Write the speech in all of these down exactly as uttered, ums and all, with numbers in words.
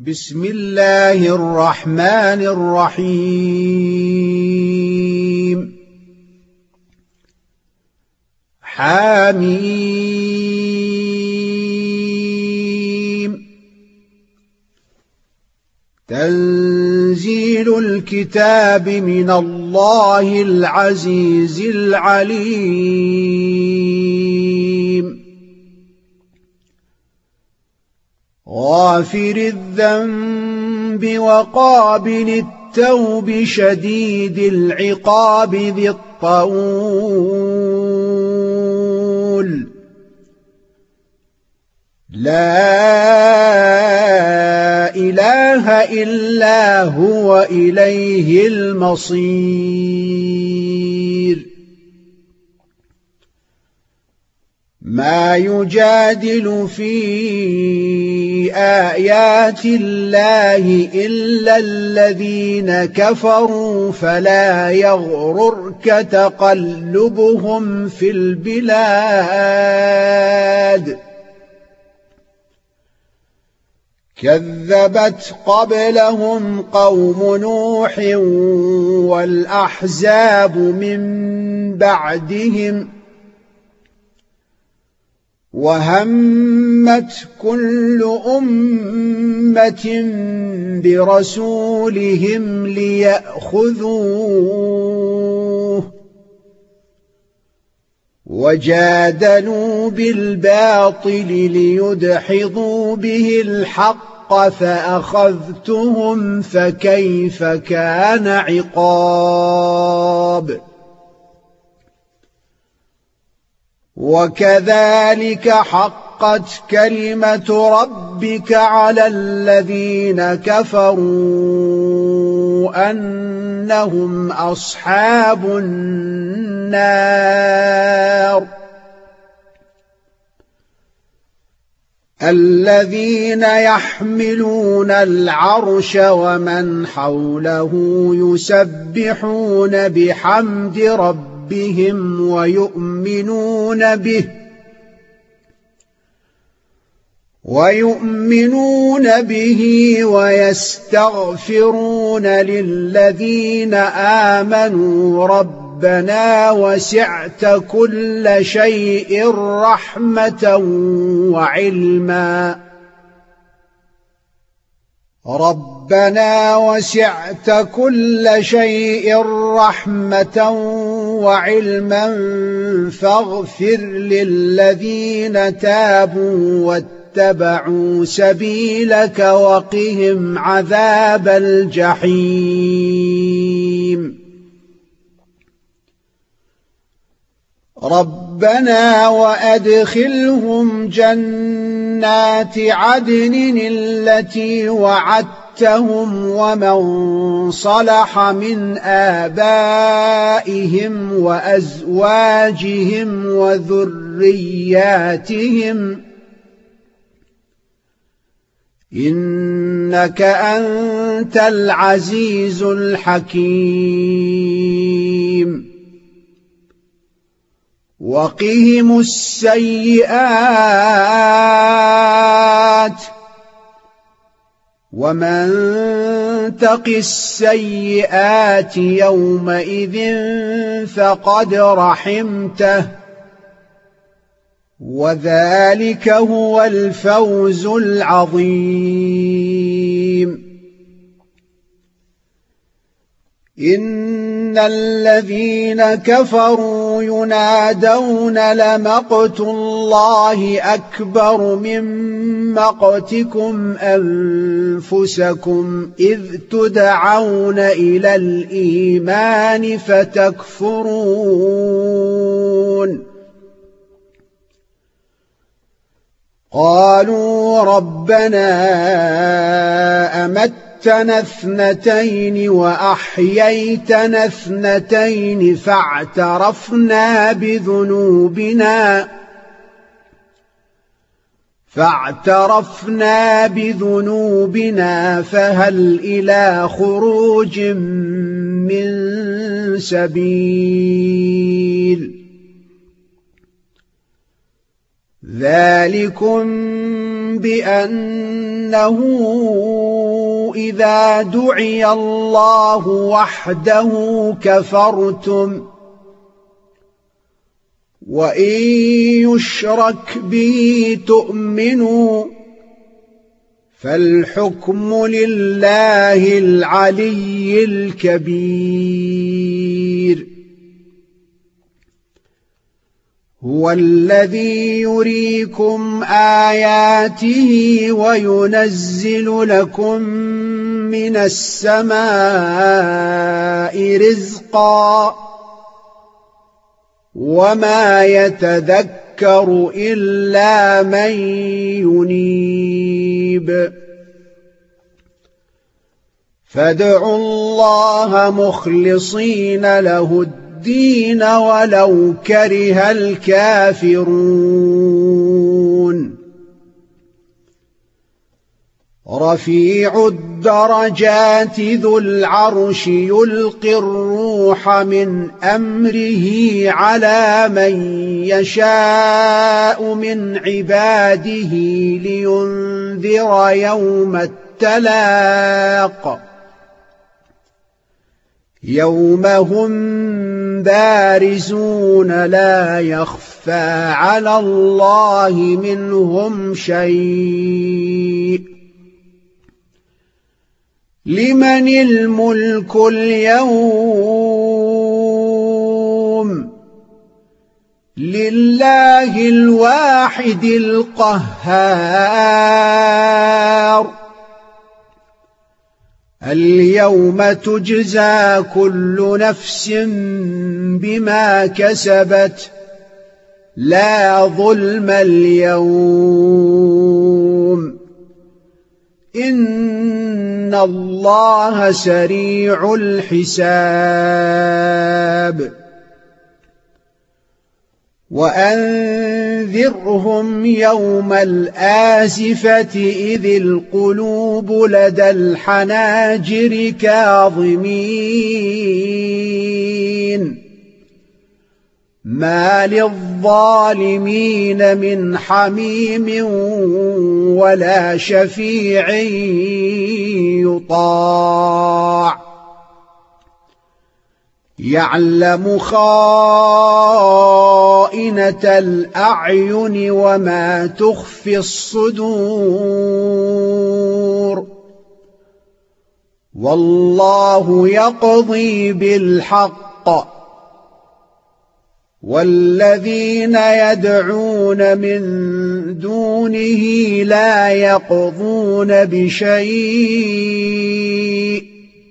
بسم الله الرحمن الرحيم حميم تنزيل الكتاب من الله العزيز العليم غافر الذنب وقابل التوب شديد العقاب ذي الطول لا إله إلا هو إليه المصير ما يجادل في آيات الله إلا الذين كفروا فلا يغررك تقلبهم في البلاد كذبت قبلهم قوم نوح والأحزاب من بعدهم وهمت كل أمة برسولهم ليأخذوه وجادلوا بالباطل ليدحضوا به الحق فأخذتهم فكيف كان عقاب وكذلك حقت كلمة ربك على الذين كفروا أنهم أصحاب النار الذين يحملون العرش ومن حوله يسبحون بحمد ربهم بهم ويؤمنون به ويؤمنون به ويستغفرون للذين آمنوا ربنا وسعت كل شيء رحمة وعلما ربنا وسعت كل شيء رحمة وعلما فاغفر للذين تابوا واتبعوا سبيلك وقهم عذاب الجحيم ربنا وأدخلهم جنات عدن التي وعدتهم ومن صلح من آبائهم وأزواجهم وذرياتهم إنك أنت العزيز الحكيم وقهم السيئات ومن تق السيئات يومئذ فقد رحمته وذلك هو الفوز العظيم إن الذين كفروا ينادون لمقت الله أكبر من مقتكم أنفسكم إذ تدعون إلى الإيمان فتكفرون قالوا ربنا أمت أمتنا اثنتين وأحييتنا اثنتين فاعترفنا بذنوبنا فاعترفنا بذنوبنا فهل إلى خروج من سبيل ذلكم بأنه إذا دعي الله وحده كفرتم وإن يشرك به تؤمنوا فالحكم لله العلي الكبير هو الذي يريكم آياته وينزل لكم من السماء رزقا وما يتذكر إلا من ينيب فادعوا الله مخلصين له الدين ولو كره الكافرون رفيع الدرجات ذو العرش يلقي الروح من أمره على من يشاء من عباده لينذر يوم التلاق يوم هم بارزون لا يخفى على الله منهم شيء لمن الملك اليوم لله الواحد القهار اليوم تجزى كل نفس بما كسبت لا ظلم اليوم إن الله سريع الحساب وأنذرهم يوم الآزفة إذ القلوب لدى الحناجر كاظمين ما للظالمين من حميم ولا شفيع يطاع يعلم خائنة الأعين وما تخفي الصدور والله يقضي بالحق والذين يدعون من دونه لا يقضون بشيء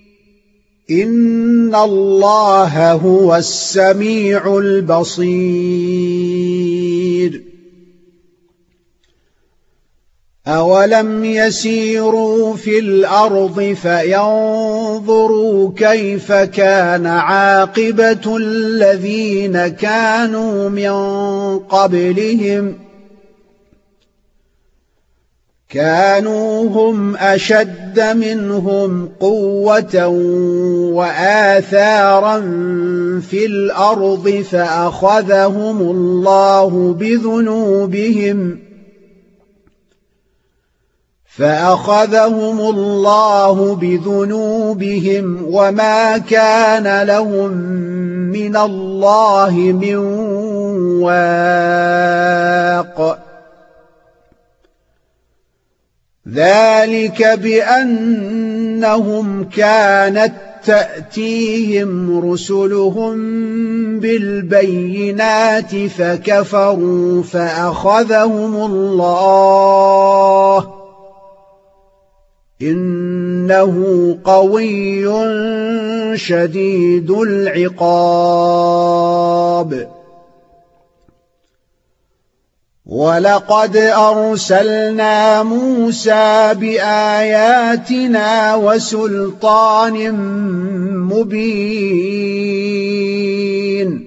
إن الله هو السميع البصير أولم يسيروا في الأرض فينظروا كيف كان عاقبة الذين كانوا من قبلهم كانوا هم أشد منهم قوة وآثارا في الأرض فأخذهم الله بذنوبهم فأخذهم الله بذنوبهم وما كان لهم من الله من واق ذلك بأنهم كانت تأتيهم رسلهم بالبينات فكفروا فأخذهم الله إنه قوي شديد العقاب ولقد أرسلنا موسى بآياتنا وسلطان مبين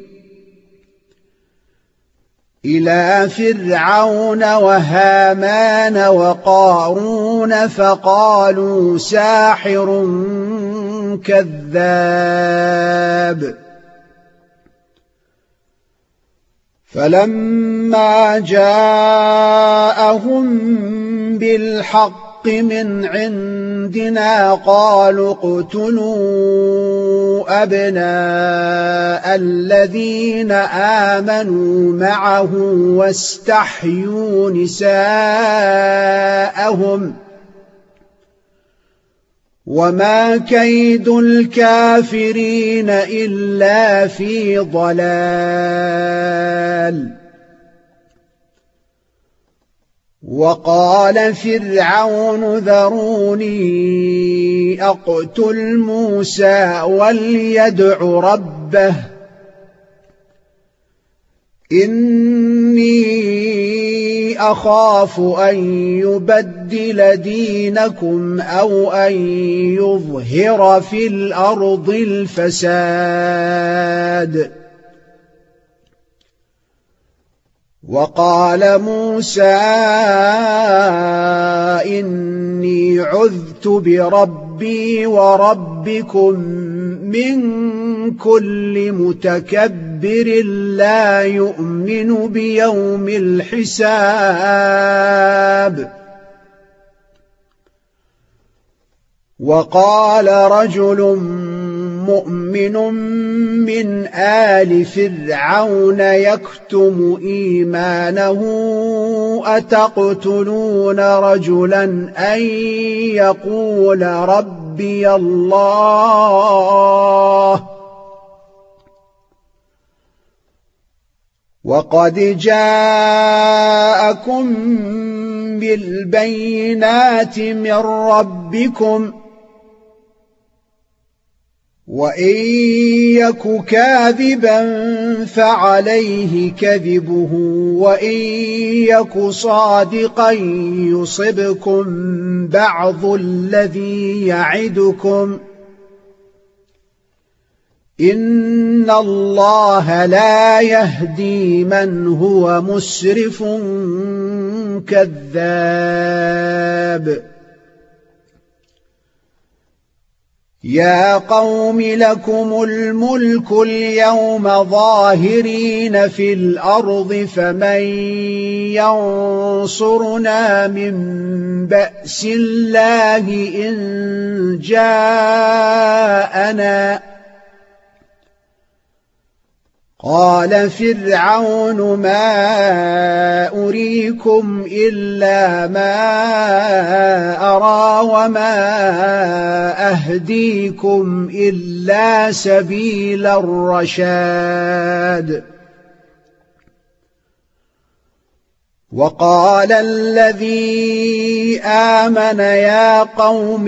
إلى فرعون وهامان وقارون فقالوا ساحر كذاب فلما جاءهم بالحق من عندنا قالوا اقتلوا أبناء الذين آمنوا معه واستحيوا نساءهم وما كيد الكافرين إلا في ضلال. وقال فرعون ذروني أقتل موسى وليدع ربه إني أخاف أن يبدل دينكم أو أن يظهر في الأرض الفساد. وقال موسى إني عذت بربي وربكم من كل متكبر لا يؤمن بيوم الحساب. وقال رجل مؤمن من آل فرعون يكتم إيمانه أتقتلون رجلا أن يقول ربي الله وقد جاءكم بالبينات من ربكم وإن يك كاذبا فعليه كذبه وإن يك صادقا يصبكم بعض الذي يعدكم إن الله لا يهدي من هو مسرف كذاب. يا قوم لكم الملك اليوم ظاهرين في الأرض فمن ينصرنا من بأس الله إن جاءنا. قال فرعون ما أريكم إلا ما أرى وما أهديكم إلا سبيل الرشاد. وقال الذي آمن يا قوم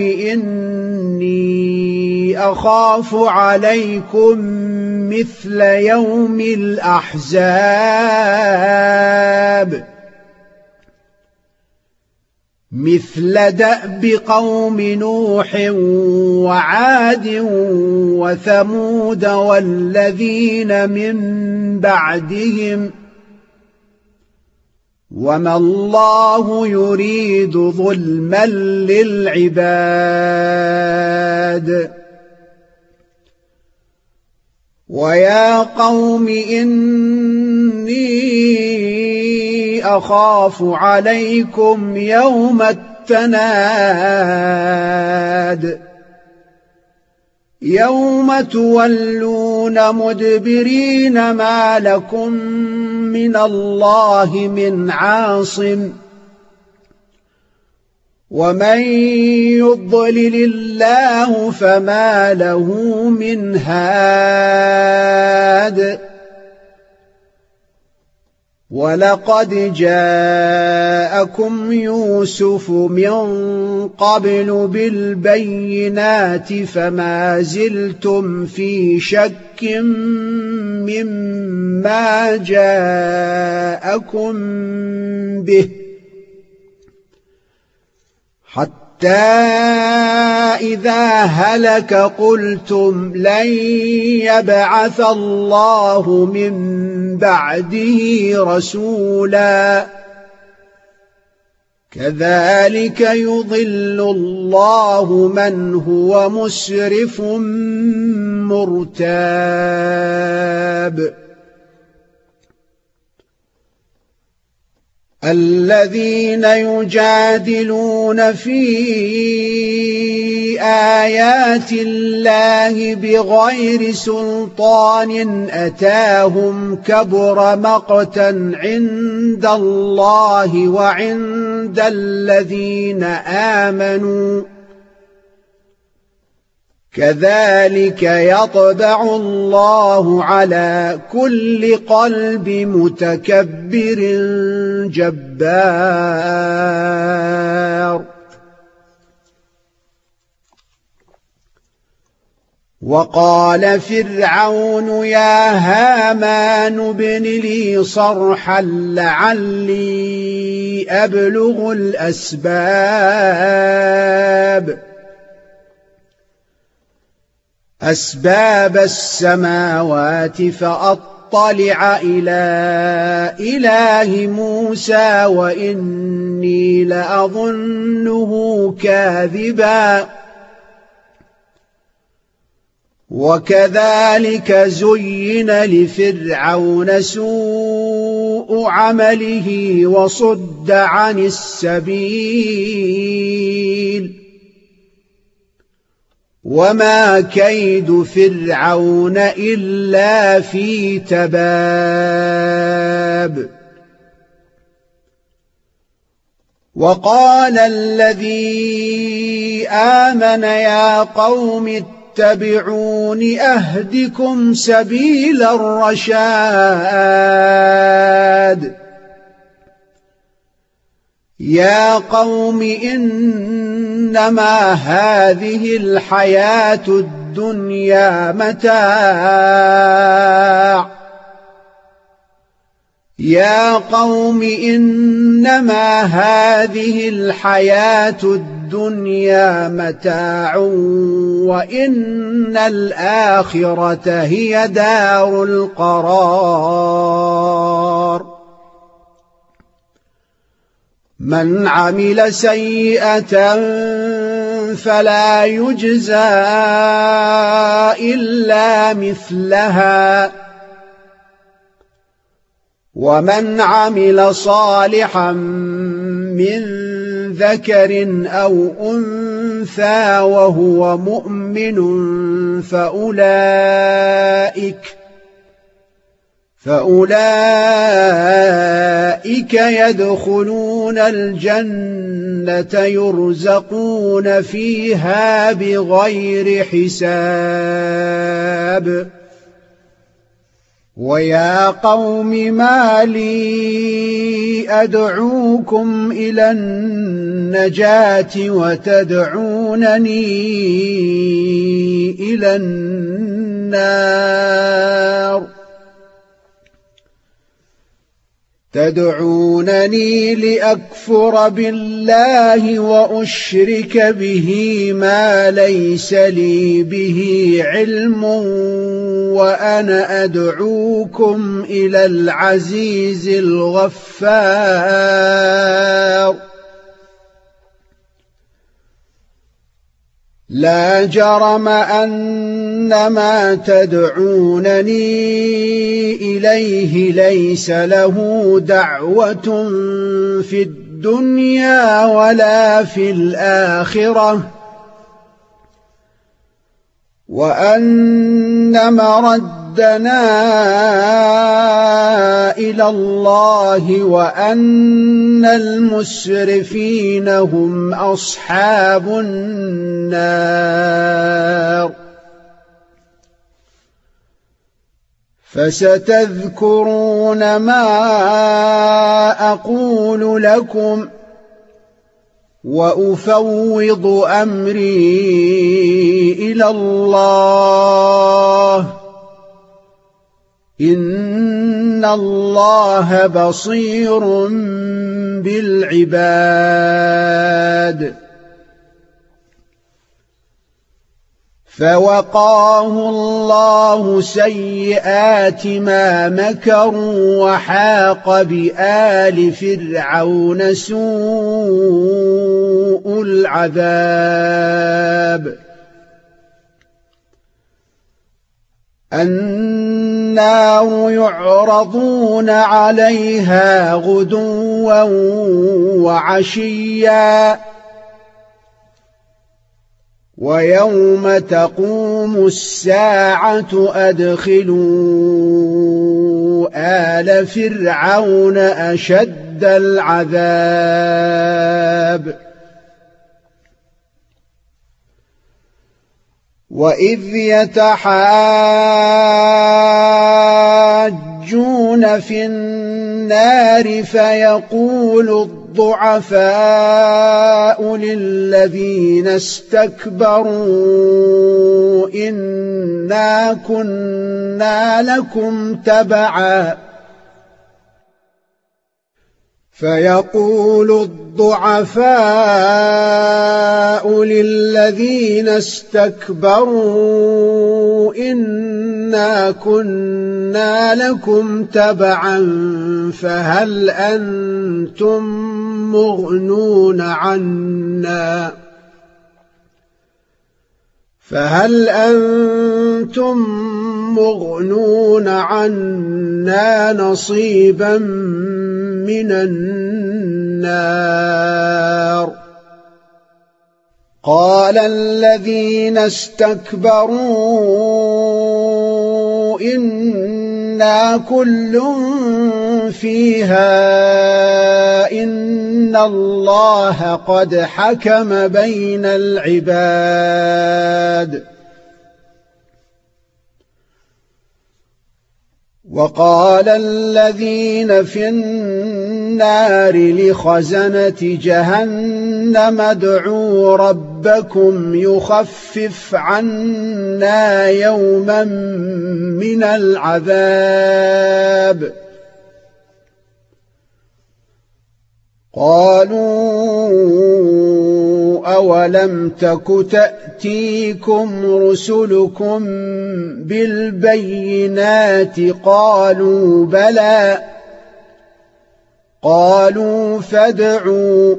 إني أخاف عليكم مثل يوم الأحزاب مثل دأب قوم نوح وعاد وثمود والذين من بعدهم وما الله يريد ظلما للعباد. ويا قوم إني أخاف عليكم يوم التناد يوم تولون مدبرين ما لكم من الله من عاصم ومن يضلل الله فما له من هاد. ولقد جاءكم يوسف من قبل بالبينات فما زلتم في شك مما جاءكم به حتى إذا هلك قلتم لن يبعث الله من بعده رسولا كذلك يضل الله من هو مسرف مرتاب. الذين يجادلون في آيات الله بغير سلطان أتاهم كبر مقتا عند الله وعند الذين آمنوا كذلك يطبع الله على كل قلب متكبر جبار. وقال فرعون يا هامان ابن لي صرحا لعلي أبلغ الأسباب أسباب السماوات فأطلع إلى إله موسى وإني لأظنه كاذبا. وكذلك زين لفرعون سوء عمله وصد عن السبيل وما كيد فرعون إلا في تباب. وقال الذي آمن يا قوم اتبعون أهدكم سبيل الرشاد. يا قوم إنما هذه الحياة الدنيا متاع يا قوم إنما هذه الحياة الدنيا متاع وإن الآخرة هي دار القرار. من عمل سيئة فلا يجزى إلا مثلها ومن عمل صالحا من ذكر أو أنثى وهو مؤمن فأولئك فأولئك يدخلون الجنة يرزقون فيها بغير حساب. ويا قوم ما لي أدعوكم إلى النجاة وتدعونني إلى النار تدعونني لأكفر بالله وأشرك به ما ليس لي به علم وأنا أدعوكم إلى العزيز الغفار. لا جرم أن ما تدعونني إليه ليس له دعوة في الدنيا ولا في الآخرة وأن مردنا إلى الله وأن المسرفين هم أصحاب النار. فستذكرون ما أقول لكم وأفوض أمري إلى الله إن الله بصير بالعباد. فوقاه الله سيئات ما مكروا وحاق بآل فرعون سوء العذاب. النار يعرضون عليها غدوا غدوا وعشيا ويوم تقوم الساعة أدخلوا آل فرعون أشد العذاب وإذ يتحاجون في النار فيقول الضعفاء للذين استكبروا إنا كنا لكم تبعا فيقول الضعفاء للذين استكبروا إنا كنا لكم تبعا فهل أنتم مغنون عنا فهل أنتم مغنون عنا نصيبا من النار قال الذين استكبروا إنا كل فيها إن الله قد حكم بين العباد وقال الذين في النار لخزنة جهنم ادعوا ربكم يخفف عنا يوما من العذاب قالوا أولم تك تأتيكم رسلكم بالبينات قالوا بلى قالوا فادعوا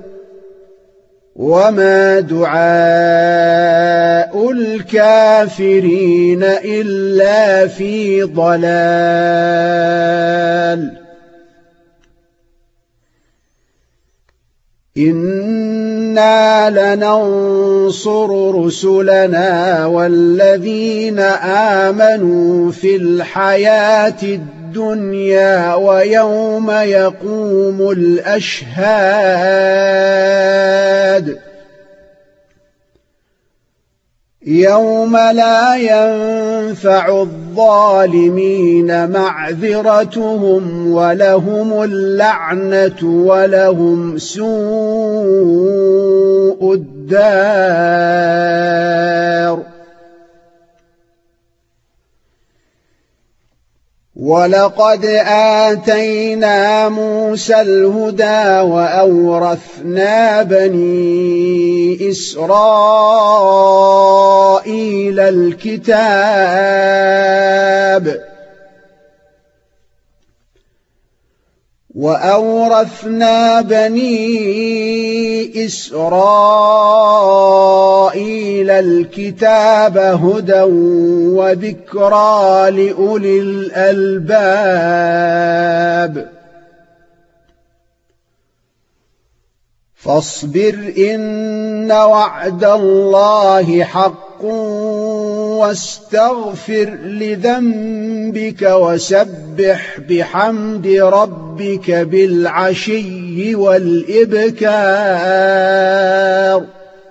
وما دعاء الكافرين إلا في ضلال إنا لننصر رسلنا والذين آمنوا في الحياة الدنيا ويوم يقوم الأشهاد يوم لا ينفع الظالمين معذرتهم ولهم اللعنة ولهم سوء الدار ولقد آتينا موسى الهدى وأورثنا بني إسرائيل الكتاب وأورثنا بني إسرائيل الكتاب هدى وذكرى لأولي الألباب فاصبر إن وعد الله حق واستغفر لذنبك وسبح بحمد ربك بالعشي والإبكار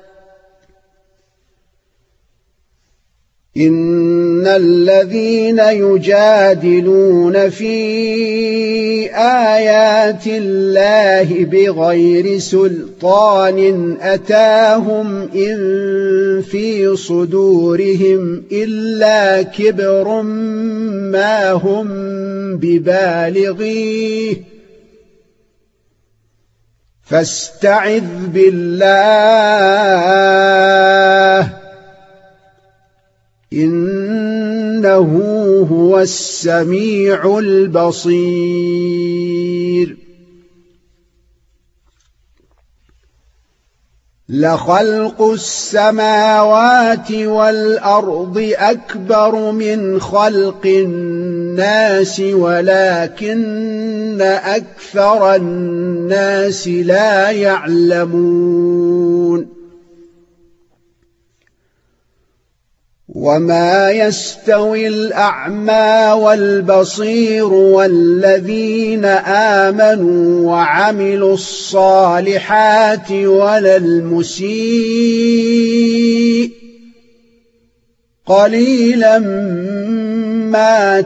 إن الذين يجادلون في آيات الله بغير سلطان أتاهم إن في صدورهم إلا كبر ما هم ببالغيه فاستعذ بالله إنه هو السميع البصير لخلق السماوات والأرض أكبر من خلق الناس الناس ولكن أكثر الناس لا يعلمون وما يستوي الأعمى والبصير والذين آمنوا وعملوا الصالحات ولا المسيء قليلا ما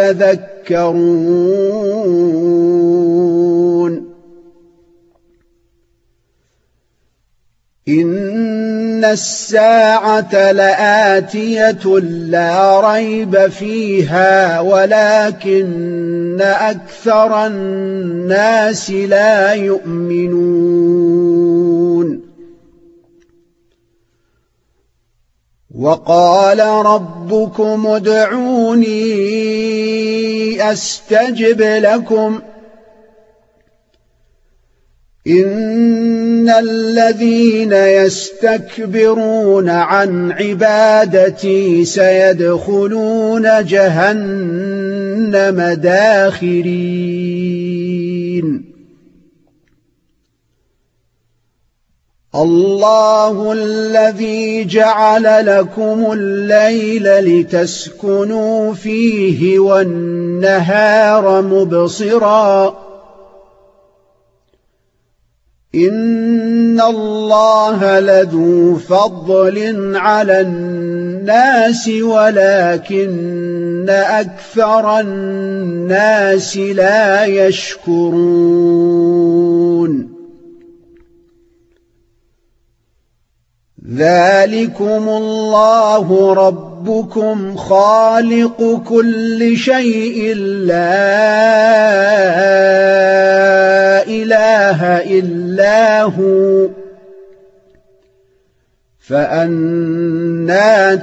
تتذكرون إن الساعة لآتية لا ريب فيها ولكن أكثر الناس لا يؤمنون وقال ربكم ادعوني أستجب لكم إن الذين يستكبرون عن عبادتي سيدخلون جهنم داخرين الله الذي جعل لكم الليل لتسكنوا فيه والنهار مبصراً إن الله لذو فضل على الناس ولكن أكثر الناس لا يشكرون ذلكم الله ربكم خالق كل شيء لا إله إلا هو فأنى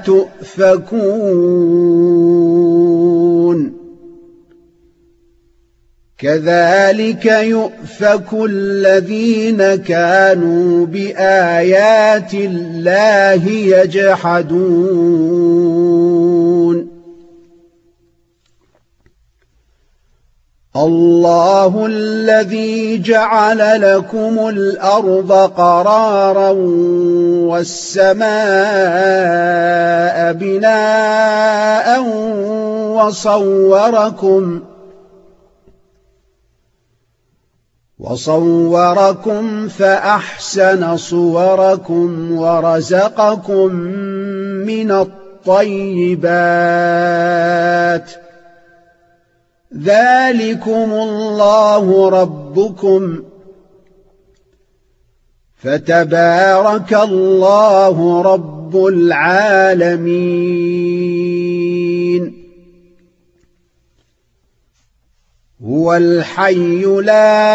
تؤفكون كذلك يؤفك الذين كانوا بآيات الله يجحدون الله الذي جعل لكم الأرض قرارا والسماء بناء وصوركم وصوركم فأحسن صوركم ورزقكم من الطيبات ذلكم الله ربكم فتبارك الله رب العالمين هو الحي لا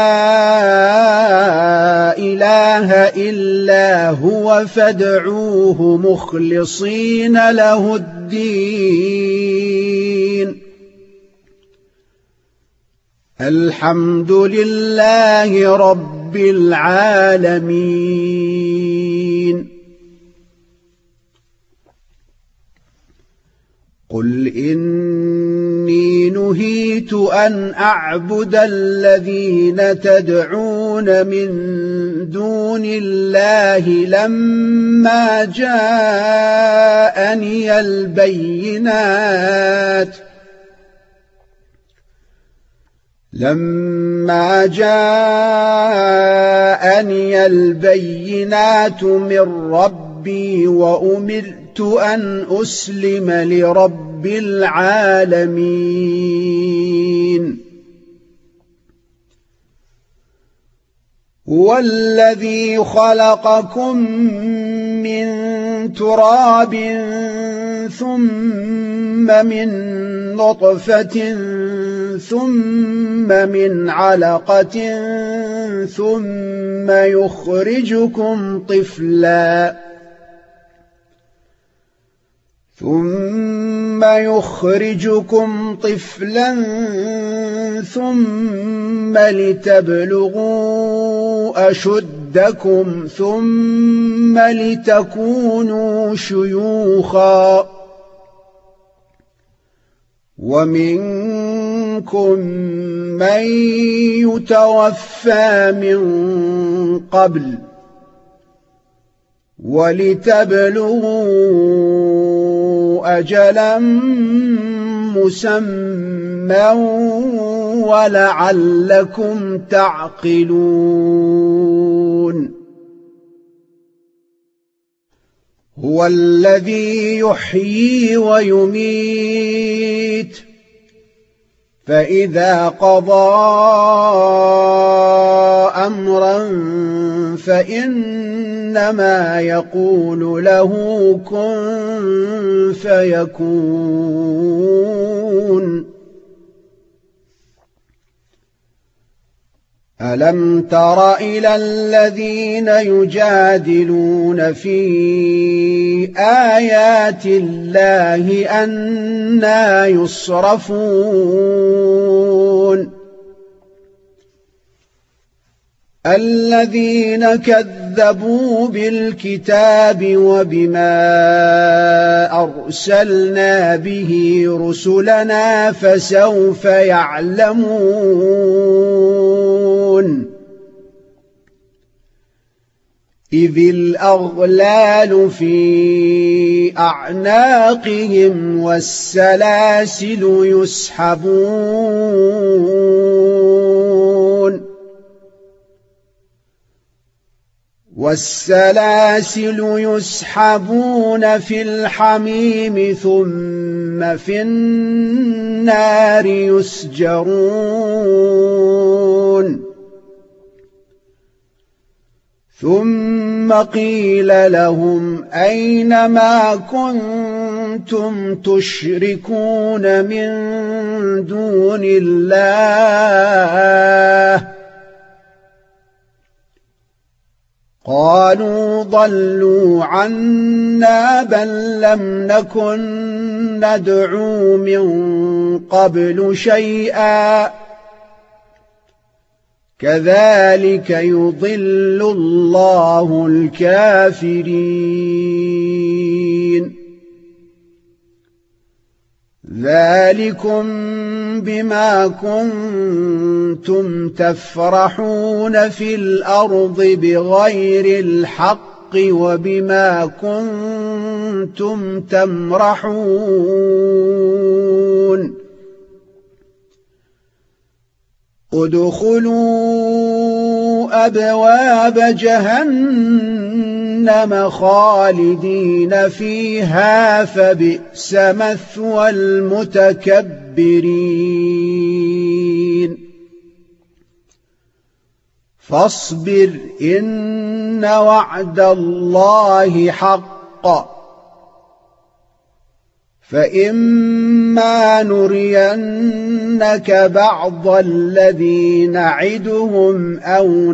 إله إلا هو فادعوه مخلصين له الدين الحمد لله رب العالمين قل إني نهيت أن أعبد الذين تدعون من دون الله لما جاءني البينات لما جاءني البينات من ربي وأمرت أن أسلم لرب العالمين هو الذي خلقكم من تراب ثم من نطفة ثم من علقة ثم يخرجكم طفلا ثم يخرجكم طفلا ثم لتبلغوا أشدكم ثم لتكونوا شيوخا ومنكم من يتوفى من قبل ولتبلغوا أجلا مسمى ولعلكم تعقلون هو الذي يحيي ويميت فإذا قضى أمرا فإنما يقول له كن فيكون ألم تر إلى الذين يجادلون في آيات الله أنى يصرفون الذين كذبوا بالكتاب وبما أرسلنا به رسلنا فسوف يعلمون إذ الأغلال في أعناقهم والسلاسل يسحبون والسلاسل يسحبون في الحميم ثم في النار يسجرون ثم قيل لهم أين ما كنتم تشركون من دون الله قالوا ضلوا عنا بل لم نكن ندعو من قبل شيئا كذلك يضل الله الكافرين ذلكم بما كنتم تفرحون في الأرض بغير الحق وبما كنتم تمرحون ادخلوا أبواب جهنم خالدين فيها فبئس مثوى المتكبرين فاصبر إن وعد الله حق فإما نرينك بعض الذي نعدهم أو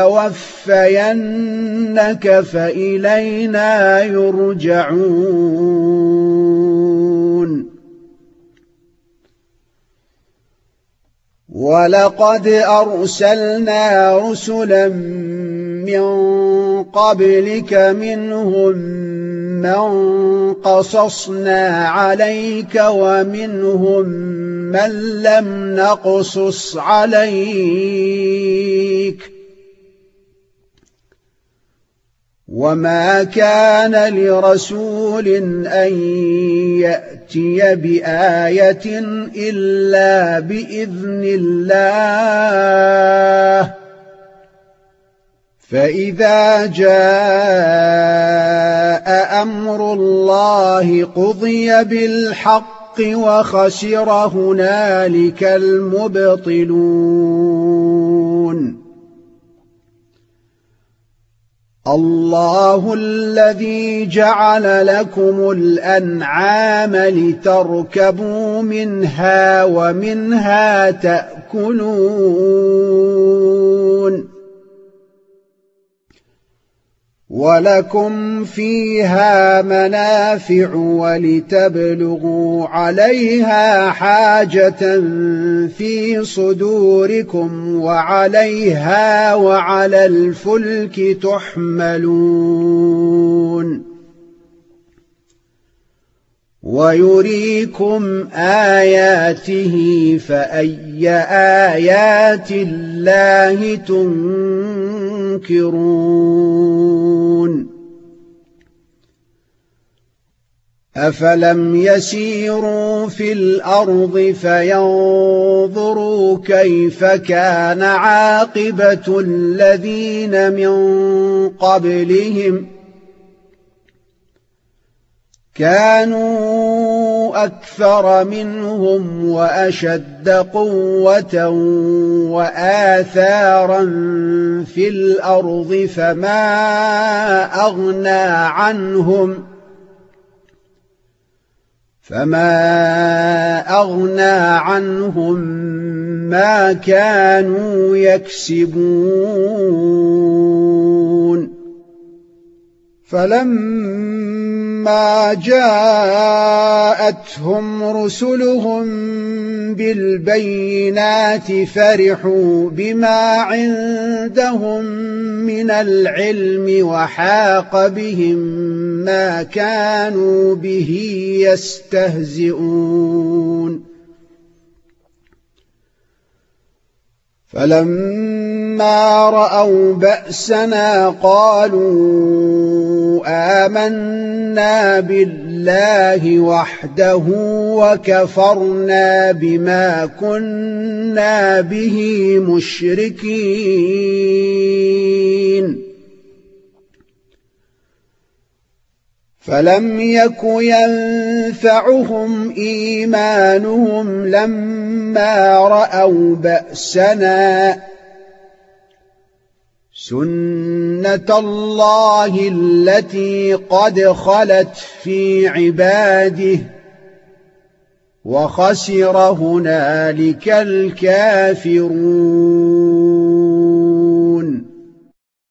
نتوفينك فإلينا يرجعون ولقد أرسلنا رسلا من قبلك منهم من قصصنا عليك ومنهم من لم نقصص عليك وما كان لرسول أن يأتي بآية إلا بإذن الله فإذا جاء أمر الله قضي بالحق وخسر هنالك المبطلون الله الذي جعل لكم الأنعام لتركبوا منها ومنها تأكلون ولكم فيها منافع ولتبلغوا عليها حاجة في صدوركم وعليها وعلى الفلك تحملون ويريكم آياته فأي آيات الله تنكرون أفلم يسيروا في الأرض فينظروا كيف كان عاقبة الذين من قبلهم كانوا أكثر منهم وأشد قوة وآثارا في الأرض فما أغنى عنهم فما أغنى عنهم ما كانوا يكسبون فلما جاءتهم رسلهم بالبينات فرحوا بما عندهم من العلم وحاق بهم ما كانوا به يستهزئون فلما رأوا بأسنا قالوا آمنا بالله وحده وكفرنا بما كنا به مشركين فلم يك ينفعهم إيمانهم لما رأوا بأسنا سنة الله التي قد خلت في عباده وخسر هنالك الكافرون